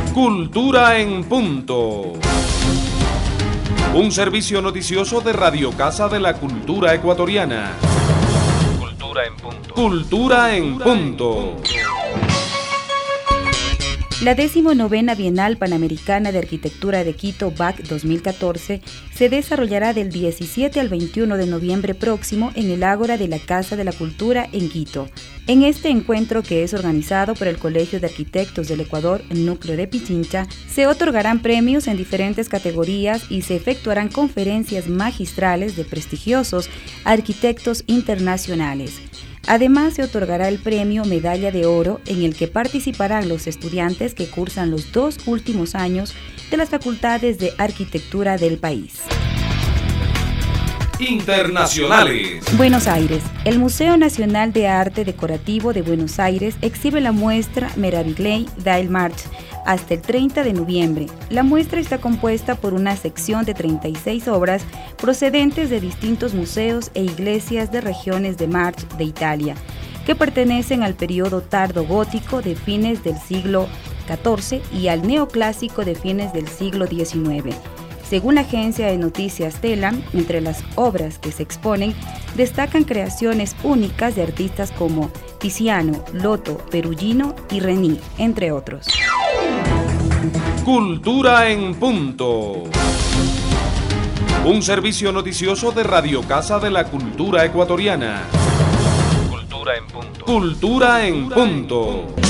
Cultura en Punto. Un servicio noticioso de Radio Casa de la Cultura Ecuatoriana. Cultura en Punto. Cultura en Punto. La 19ª Bienal Panamericana de Arquitectura de Quito, BAC 2014, se desarrollará del 17 al 21 de noviembre próximo en el Ágora de la Casa de la Cultura en Quito. En este encuentro, que es organizado por el Colegio de Arquitectos del Ecuador, Núcleo de Pichincha, se otorgarán premios en diferentes categorías y se efectuarán conferencias magistrales de prestigiosos arquitectos internacionales. Además, se otorgará el premio Medalla de Oro, en el que participarán los estudiantes que cursan los 2 últimos años de las facultades de arquitectura del país. Internacionales. Buenos Aires. El Museo Nacional de Arte Decorativo de Buenos Aires exhibe la muestra Meravigley del March hasta el 30 de noviembre. La muestra está compuesta por una sección de 36 obras procedentes de distintos museos e iglesias de regiones de March de Italia, que pertenecen al periodo tardo-gótico de fines del siglo XIV y al neoclásico de fines del siglo XIX. Según la agencia de noticias Telam, entre las obras que se exponen, destacan creaciones únicas de artistas como Tiziano, Lotto, Perugino y Reni, entre otros. Cultura en Punto. Un servicio noticioso de Radio Casa de la Cultura Ecuatoriana. Cultura en Punto. Cultura en Punto.